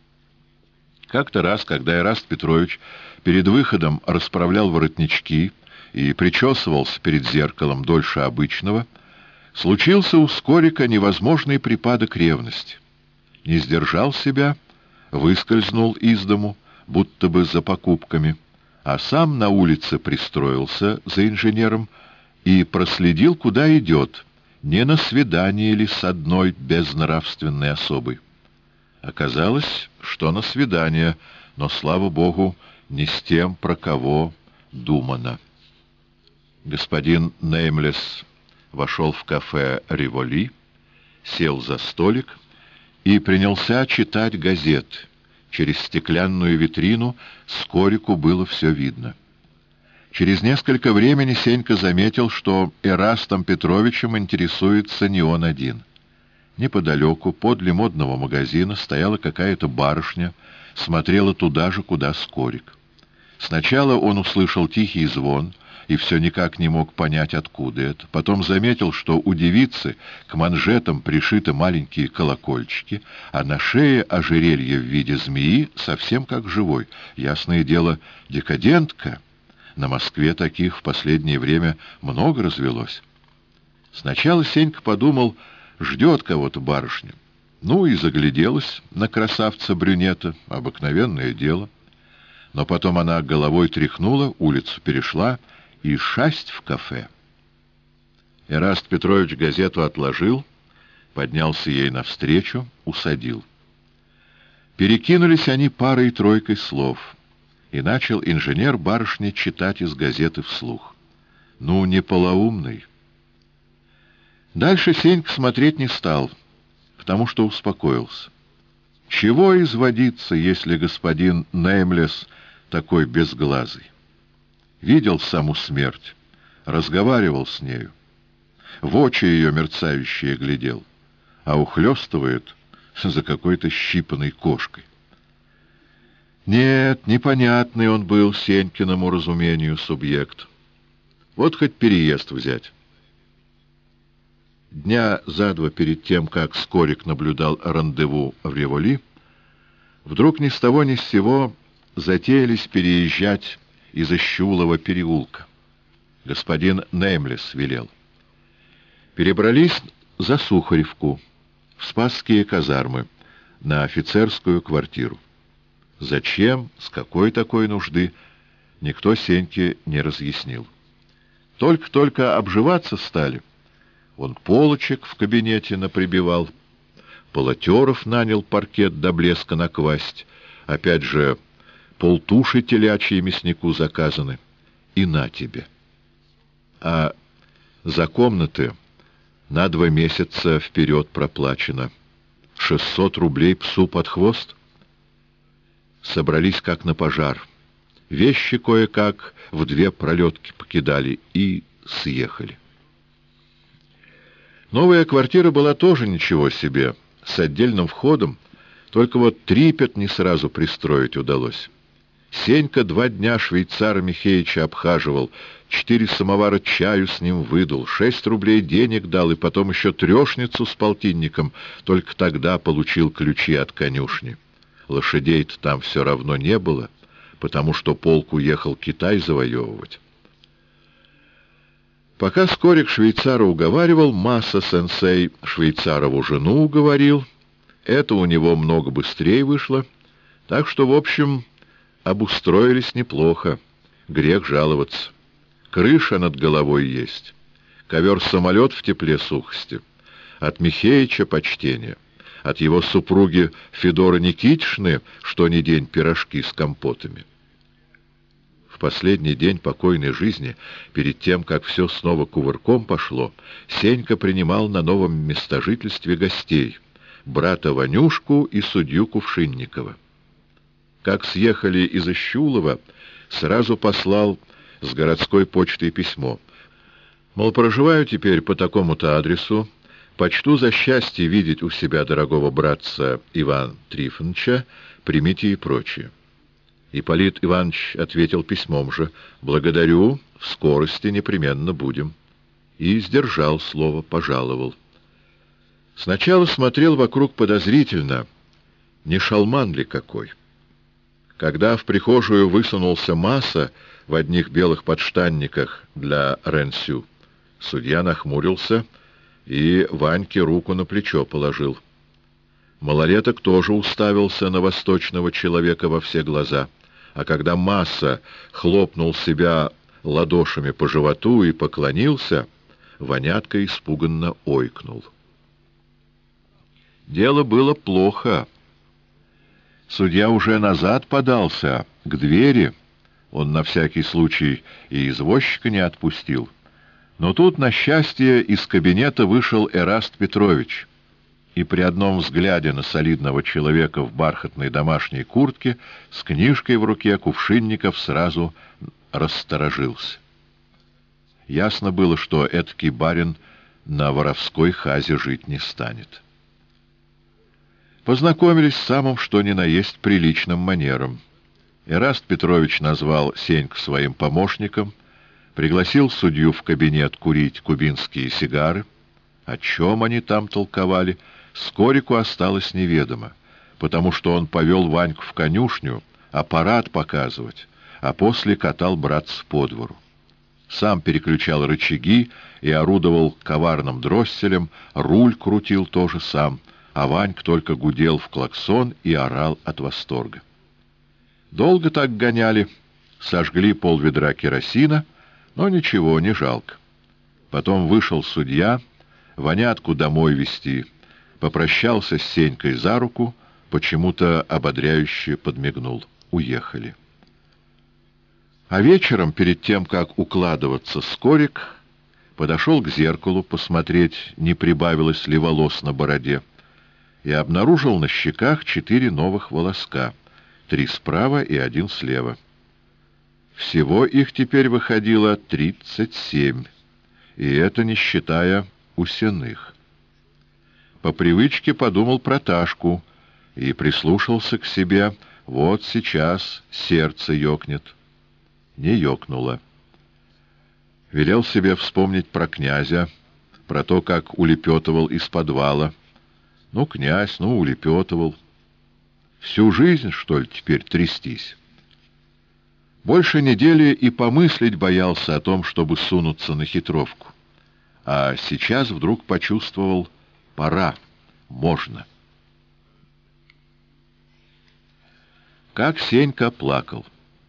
Как-то раз, когда Эраст Петрович перед выходом расправлял воротнички и причесывался перед зеркалом дольше обычного, случился у Скорика невозможный припадок ревности. Не сдержал себя, выскользнул из дому, будто бы за покупками, а сам на улице пристроился за инженером и проследил, куда идет, не на свидание ли с одной безнравственной особой. Оказалось, что на свидание, но, слава богу, не с тем, про кого думано. Господин Неймлес вошел в кафе «Риволи», сел за столик и принялся читать газеты. Через стеклянную витрину Скорику было все видно. Через несколько времени Сенька заметил, что Эрастом Петровичем интересуется не он один. Неподалеку, подле модного магазина, стояла какая-то барышня, смотрела туда же, куда Скорик. Сначала он услышал тихий звон и все никак не мог понять, откуда это. Потом заметил, что у девицы к манжетам пришиты маленькие колокольчики, а на шее ожерелье в виде змеи, совсем как живой. Ясное дело, декадентка. На Москве таких в последнее время много развелось. Сначала Сенька подумал, ждет кого-то барышня. Ну и загляделась на красавца-брюнета, обыкновенное дело. Но потом она головой тряхнула, улицу перешла и шасть в кафе. Эраст Петрович газету отложил, поднялся ей навстречу, усадил. Перекинулись они парой-тройкой слов, и начал инженер барышне читать из газеты вслух. Ну, не полоумный. Дальше Сенька смотреть не стал, потому что успокоился. Чего изводиться, если господин Неймлес такой безглазый? Видел саму смерть, разговаривал с нею, в очи ее мерцающие глядел, а ухлёстывает за какой-то щипанной кошкой. Нет, непонятный он был Сенькиному разумению субъект. Вот хоть переезд взять. Дня за два перед тем, как Скорик наблюдал рандеву в Риволи, вдруг ни с того ни с сего затеялись переезжать из Ищулова переулка. Господин Неймлес велел. Перебрались за Сухаревку, в Спасские казармы, на офицерскую квартиру. Зачем, с какой такой нужды, никто Сеньке не разъяснил. Только-только обживаться стали. Он полочек в кабинете наприбивал, полотеров нанял паркет до блеска наквасть, опять же полтуши телячьи мяснику заказаны, и на тебе. А за комнаты на 2 месяца вперед проплачено. 600 рублей псу под хвост. Собрались как на пожар. Вещи кое-как в 2 пролетки покидали и съехали. Новая квартира была тоже ничего себе, с отдельным входом, только вот трипет не сразу пристроить удалось. Сенька 2 дня швейцара Михеича обхаживал, 4 самовара чаю с ним выдал, 6 рублей денег дал и потом еще трешницу с полтинником, только тогда получил ключи от конюшни. Лошадей-то там все равно не было, потому что полк уехал Китай завоевывать. Пока Скорик швейцара уговаривал, Масса-сенсей швейцарову жену уговорил. Это у него много быстрее вышло, так что, в общем, обустроились неплохо. Грех жаловаться. Крыша над головой есть, ковер-самолет в тепле сухости. От Михеича почтение. от его супруги Федоры Никитишны что ни день пирожки с компотами. В последний день покойной жизни, перед тем, как все снова кувырком пошло, Сенька принимал на новом местожительстве гостей — брата Ванюшку и судью Кувшинникова. Как съехали из Ищулова, сразу послал с городской почтой письмо. Мол, проживаю теперь по такому-то адресу, почту за счастье видеть у себя дорогого братца Ивана Трифоновича, примите и прочее. Ипполит Иванович ответил письмом же: «Благодарю, в скорости непременно будем». И сдержал слово, пожаловал. Сначала смотрел вокруг подозрительно, не шалман ли какой. Когда в прихожую высунулся Маса в одних белых подштанниках для Ренсю, судья нахмурился и Ваньке руку на плечо положил. Малолеток тоже уставился на восточного человека во все глаза, а когда Маса хлопнул себя ладошами по животу и поклонился, Ванятка испуганно ойкнул. Дело было плохо. Судья уже назад подался, к двери. Он на всякий случай и извозчика не отпустил. Но тут, на счастье, из кабинета вышел Эраст Петрович, и при одном взгляде на солидного человека в бархатной домашней куртке с книжкой в руке Кувшинников сразу расторожился. Ясно было, что эдакий барин на воровской хазе жить не станет. Познакомились самым что ни на есть приличным манером. Эраст Петрович назвал Сеньку своим помощником, пригласил судью в кабинет курить кубинские сигары. О чем они там толковали, Скорику осталось неведомо, потому что он повел Ваньку в конюшню аппарат показывать, а после катал братца по двору. Сам переключал рычаги и орудовал коварным дросселем, руль крутил тоже сам, а Ванька только гудел в клаксон и орал от восторга. Долго так гоняли, сожгли полведра керосина, но ничего, не жалко. Потом вышел судья, Ванятку домой везти, попрощался с Сенькой за руку, почему-то ободряюще подмигнул. Уехали. А вечером, перед тем, как укладываться, Скорик подошел к зеркалу посмотреть, не прибавилось ли волос на бороде, и обнаружил на щеках 4 новых волоска, 3 справа и 1 слева. Всего их теперь выходило 37, и это не считая усяных. По привычке подумал про Ташку и прислушался к себе. Вот сейчас сердце ёкнет. Не ёкнуло. Велел себе вспомнить про князя, про то, как улепетывал из подвала. Ну, князь, ну, улепетывал. Всю жизнь, что ли, теперь трястись? Больше недели и помыслить боялся о том, чтобы сунуться на хитровку. А сейчас вдруг почувствовал: пора, можно. Как Сенька плакал.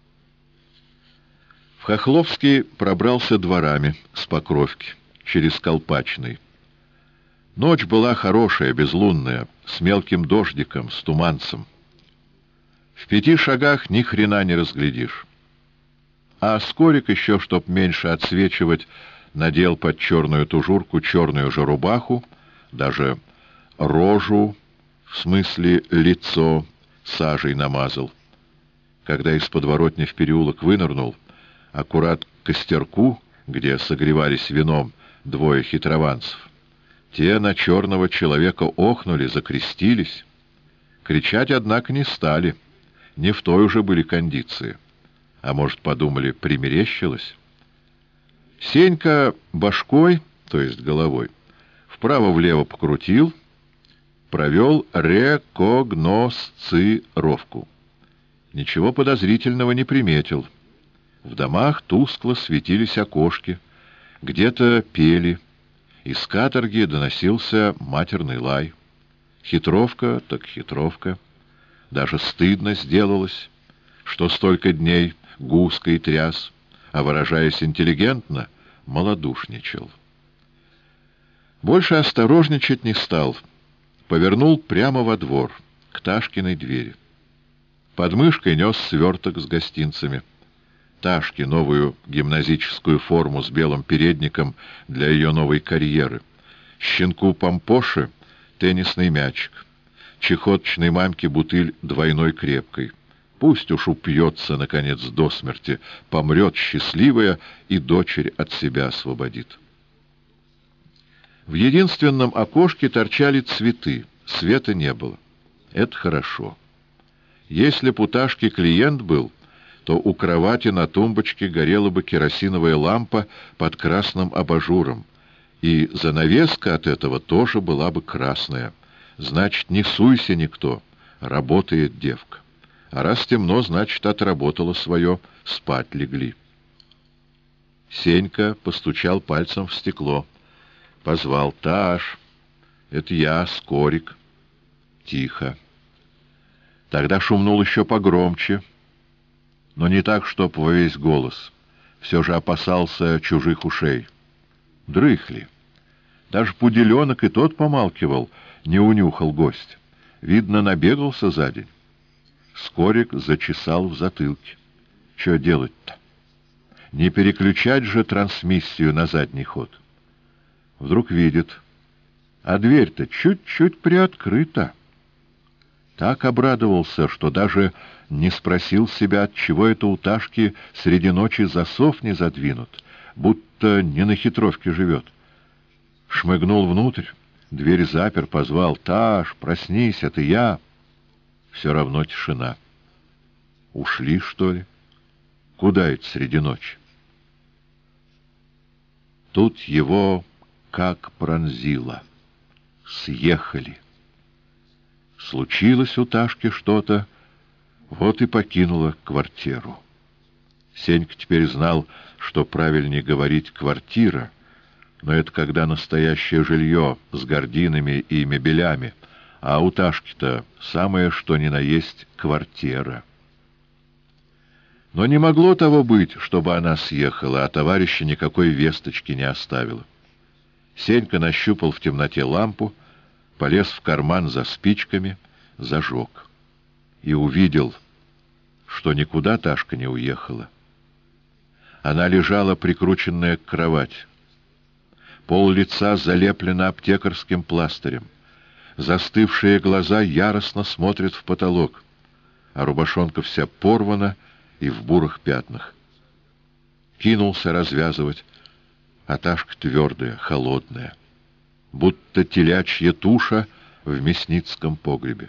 В Хохловский пробрался дворами с Покровки, через Колпачный. Ночь была хорошая, безлунная, с мелким дождиком, с туманцем. В 5 шагах ни хрена не разглядишь. А Скорик еще, чтоб меньше отсвечивать, надел под черную тужурку черную же рубаху, даже рожу, в смысле лицо, сажей намазал. Когда из подворотни в переулок вынырнул, аккурат к костерку, где согревались вином 2 хитрованцев, те на черного человека охнули, закрестились. Кричать, однако, не стали, не в той уже были кондиции. А может, подумали, примерещилось? Сенька башкой, то есть головой, вправо-влево покрутил, провел рекогносцировку. Ничего подозрительного не приметил. В домах тускло светились окошки, где-то пели, из каторги доносился матерный лай. Хитровка так хитровка. Даже стыдно сделалось, что столько дней гуской тряс, а, выражаясь интеллигентно, малодушничал. Больше осторожничать не стал. повернул прямо во двор, к Ташкиной двери. Под мышкой нес сверток с гостинцами. Ташке новую гимназическую форму с белым передником для ее новой карьеры. Щенку Помпоше теннисный мячик. Чехоточной мамке бутыль двойной крепкой. Пусть уж упьется, наконец, до смерти, помрет счастливая и дочерь от себя освободит. В единственном окошке торчали цветы, света не было. Это хорошо. Если б у Ташки клиент был, то у кровати на тумбочке горела бы керосиновая лампа под красным абажуром, и занавеска от этого тоже была бы красная. Значит, не суйся никто, работает девка. А раз темно, значит, отработала свое, спать легли. Сенька постучал пальцем в стекло. Позвал: «Таш, это я, Скорик». Тихо. Тогда шумнул еще погромче, но не так, чтоб во весь голос. Все же опасался чужих ушей. Дрыхли. Даже пуделенок и тот помалкивал, не унюхал гость. Видно, набегался за день. Скорик зачесал в затылке. Че делать-то? Не переключать же трансмиссию на задний ход. Вдруг видит, а дверь-то чуть-чуть приоткрыта. Так обрадовался, что даже не спросил себя, отчего это у Ташки среди ночи засов не задвинут, будто не на хитровке живет. Шмыгнул внутрь, дверь запер, позвал: «Таш, проснись, это я». Все равно тишина. Ушли, что ли? Куда это среди ночи? Тут его как пронзило. Съехали. Случилось у Ташки что-то, вот и покинула квартиру. Сенька теперь знал, что правильнее говорить «квартира», но это когда настоящее жилье с гардинами и мебелями, а у Ташки-то самое что ни на есть квартира. Но не могло того быть, чтобы она съехала, а товарища никакой весточки не оставила. Сенька нащупал в темноте лампу, полез в карман за спичками, зажег. И увидел, что никуда Ташка не уехала. Она лежала, прикрученная к кровати. Пол лица залеплено аптекарским пластырем. Застывшие глаза яростно смотрят в потолок, а рубашонка вся порвана и в бурых пятнах. Кинулся развязывать, а Ташка твердая, холодная, будто телячья туша в мясницком погребе.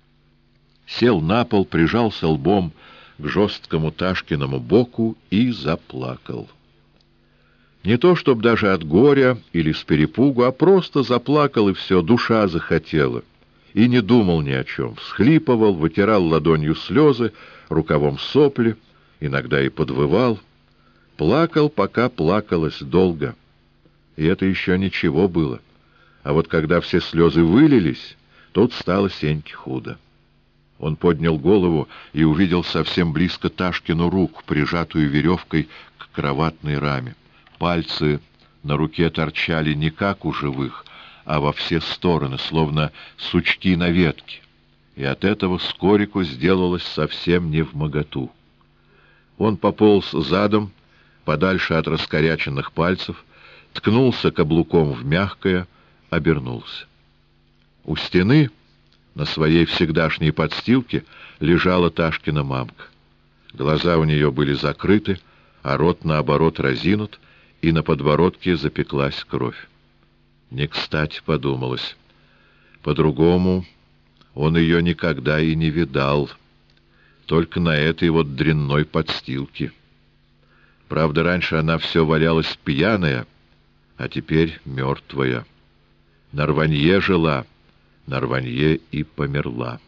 Сел на пол, прижался лбом к жесткому Ташкиному боку и заплакал. Не то чтоб даже от горя или с перепугу, а просто заплакал, и все, душа захотела. И не думал ни о чем, всхлипывал, вытирал ладонью слезы, рукавом сопли, иногда и подвывал. Плакал, пока плакалось долго. И это еще ничего было. А вот когда все слезы вылились, тут стало Сеньке худо. Он поднял голову и увидел совсем близко Ташкину руку, прижатую веревкой к кроватной раме. Пальцы на руке торчали не как у живых, а во все стороны, словно сучки на ветке. И от этого Скорику сделалось совсем невмоготу. Он пополз задом, подальше от раскоряченных пальцев, ткнулся каблуком в мягкое, обернулся. У стены, на своей всегдашней подстилке, лежала Ташкина мамка. Глаза у нее были закрыты, а рот, наоборот, разинут, и на подбородке запеклась кровь. Не кстати подумалось. По-другому он ее никогда и не видал, только на этой вот дрянной подстилке. Правда, раньше она все валялась пьяная, а теперь мертвая. На рванье жила, на рванье и померла.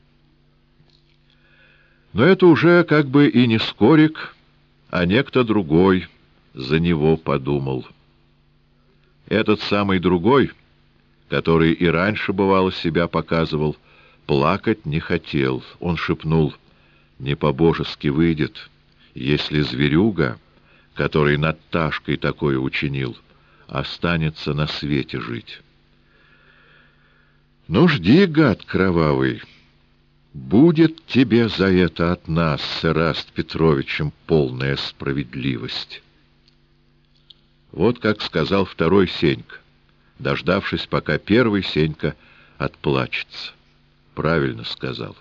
Но это уже как бы и не Скорик, а некто другой за него подумал. Этот самый другой, который и раньше, бывало, себя показывал, плакать не хотел. Он шепнул: «Не по-божески выйдет, если зверюга, который над Ташкой такое учинил, останется на свете жить». Ну, жди, гад кровавый, будет тебе за это от нас с Эраст Петровичем полная справедливость. Вот как сказал второй Сенька, дождавшись, пока первый Сенька отплачется. Правильно сказал.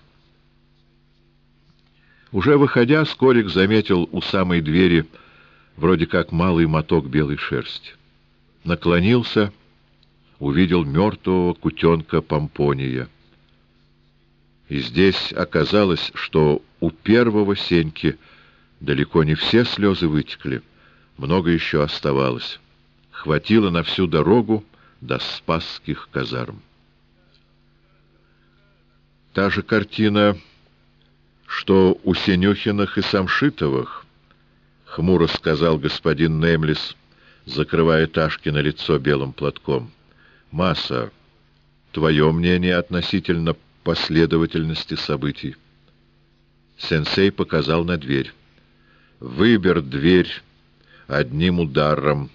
Уже выходя, Скорик заметил у самой двери вроде как малый моток белой шерсти. Наклонился, увидел мертвого кутенка Помпония. И здесь оказалось, что у первого Сеньки далеко не все слезы вытекли, много еще оставалось. Хватило на всю дорогу до Спасских казарм. Та же картина, что у Сенюхиных и Самшитовых, — хмуро сказал господин Неймлис, закрывая Ташкино лицо белым платком. — Маса, твое мнение относительно последовательности событий? Сенсей показал на дверь. — Выбер дверь одним ударом.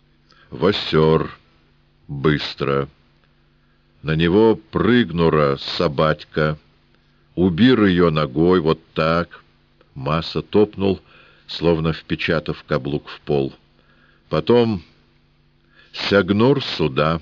Восер. Быстро. На него прыгнула собатька. Убир ее ногой, вот так. Маса топнул, словно впечатав каблук в пол. Потом сягнур сюда.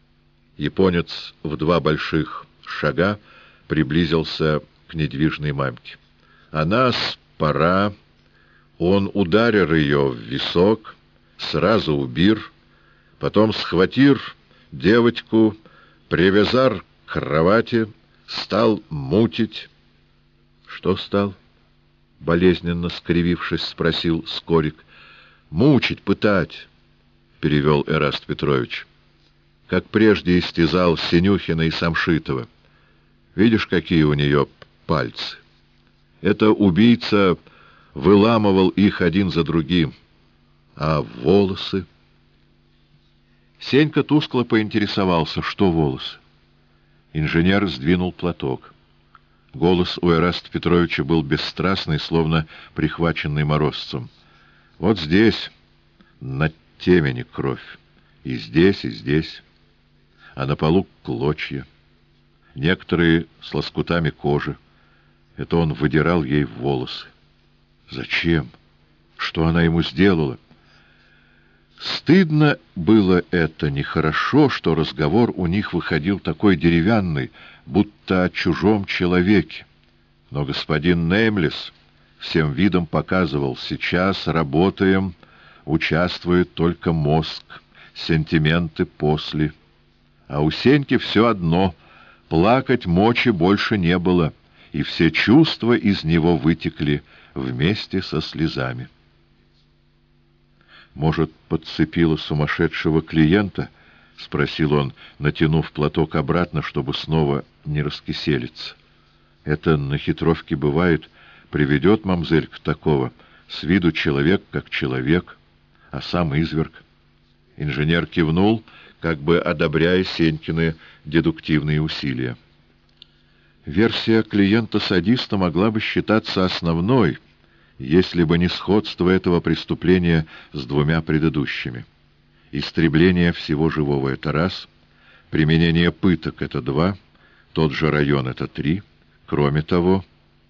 Японец в 2 больших шага приблизился к недвижной мамке. Она спора. Он ударил ее в висок, сразу убир, потом схватир девочку, привязар к кровати, стал мутить. — Что стал? — болезненно скривившись, спросил Скорик. — Мучить, пытать, — перевел Эраст Петрович. Как прежде истязал Сенюхина и Самшитова. Видишь, какие у нее пальцы? Это убийца выламывал их один за другим. А волосы? Сенька тускло поинтересовался, что волосы. Инженер сдвинул платок. Голос у Эраста Петровича был бесстрастный, словно прихваченный морозцем. Вот здесь, на темени, кровь. И здесь, и здесь. А на полу клочья. Некоторые с лоскутами кожи. Это он выдирал ей волосы. Зачем? Что она ему сделала? Стыдно было это, нехорошо, что разговор у них выходил такой деревянный, будто о чужом человеке. Но господин Неймлис всем видом показывал: сейчас работаем, участвует только мозг, сентименты после. А у Сеньки все одно — плакать мочи больше не было, и все чувства из него вытекли вместе со слезами. «Может, подцепила сумасшедшего клиента?» — спросил он, натянув платок обратно, чтобы снова не раскиселиться. «Это на хитровке бывает. Приведет мамзелька такого. С виду человек как человек, а сам изверг». Инженер кивнул, как бы одобряя Сенькины дедуктивные усилия. Версия клиента-садиста могла бы считаться основной, если бы не сходство этого преступления с 2 предыдущими. Истребление всего живого — это раз, применение пыток — это 2, тот же район — это 3. Кроме того,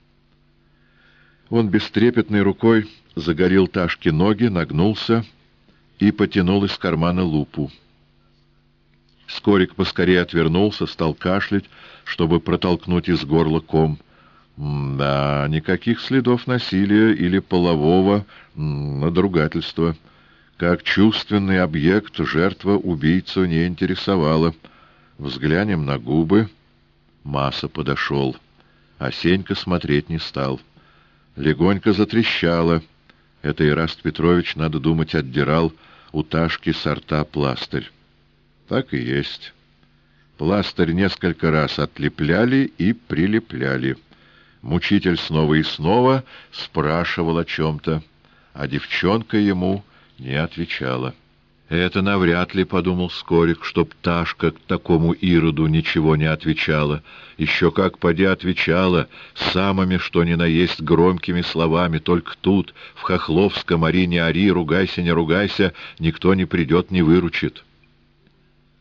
он бестрепетной рукой загорел Ташке ноги, нагнулся и потянул из кармана лупу. Скорик поскорее отвернулся, стал кашлять, чтобы протолкнуть из горла ком. Да, никаких следов насилия или полового надругательства. Как чувственный объект жертва убийцу не интересовала. Взглянем на губы. Маса подошел, а Сенька смотреть не стал. Легонько затрещало. Это Эраст Петрович, надо думать, отдирал у Ташки со рта пластырь. Так и есть. Пластырь несколько раз отлепляли и прилепляли. Мучитель снова и снова спрашивал о чем-то, а девчонка ему не отвечала. «Это навряд ли, — подумал Скорик, — чтоб Ташка к такому ироду ничего не отвечала. Еще как поди отвечала, самыми что ни на есть громкими словами. Только тут, в Хохловском, ори не ори, ругайся не ругайся, никто не придет, не выручит».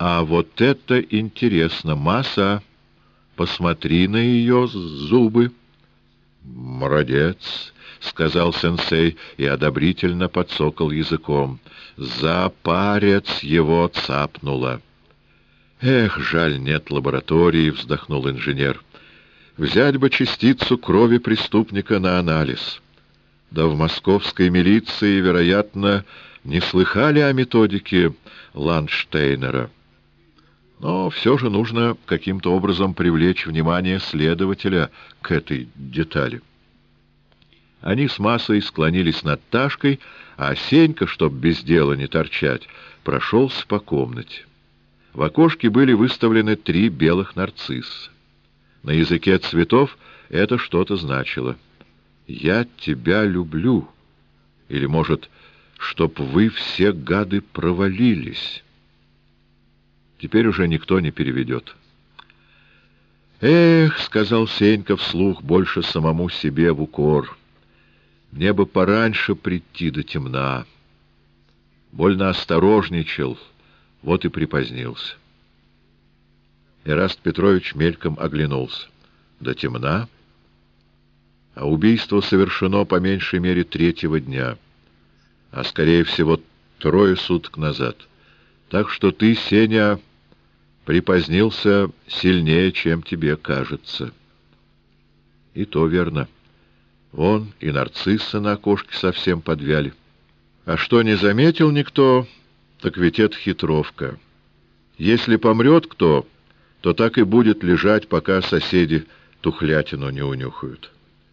А вот это интересно. Маса, посмотри на ее зубы. «Молодец», — сказал сенсей и одобрительно подсокал языком. «За парец его цапнуло». «Эх, жаль, нет лаборатории», — вздохнул инженер. «Взять бы частицу крови преступника на анализ». Да в московской милиции, вероятно, не слыхали о методике Ландштейнера. Но все же нужно каким-то образом привлечь внимание следователя к этой детали. Они с Масой склонились над Ташкой, а Сенька, чтоб без дела не торчать, прошелся по комнате. В окошке были выставлены 3 белых нарцисса. На языке цветов это что-то значило. «Я тебя люблю», или, может, «чтоб вы все гады провалились». Теперь уже никто не переведет. «Эх», — сказал Сенька вслух, больше самому себе в укор, — «мне бы пораньше прийти до темна». Больно осторожничал, вот и припозднился. Эраст Петрович мельком оглянулся. До темна? А убийство совершено по меньшей мере 3-го дня, а, скорее всего, 3 суток назад. Так что ты, Сеня, припозднился сильнее, чем тебе кажется. И то верно. Вон и нарциссы на окошке совсем подвяли. А что не заметил никто, так ведь это хитровка. Если помрет кто, то так и будет лежать, пока соседи тухлятину не унюхают.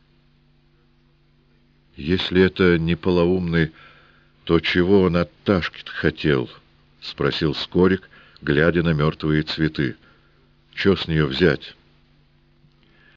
«Если это не полоумный, то чего он от Ташки-то хотел?» — спросил Скорик, глядя на мертвые цветы. «Чё с нее взять?»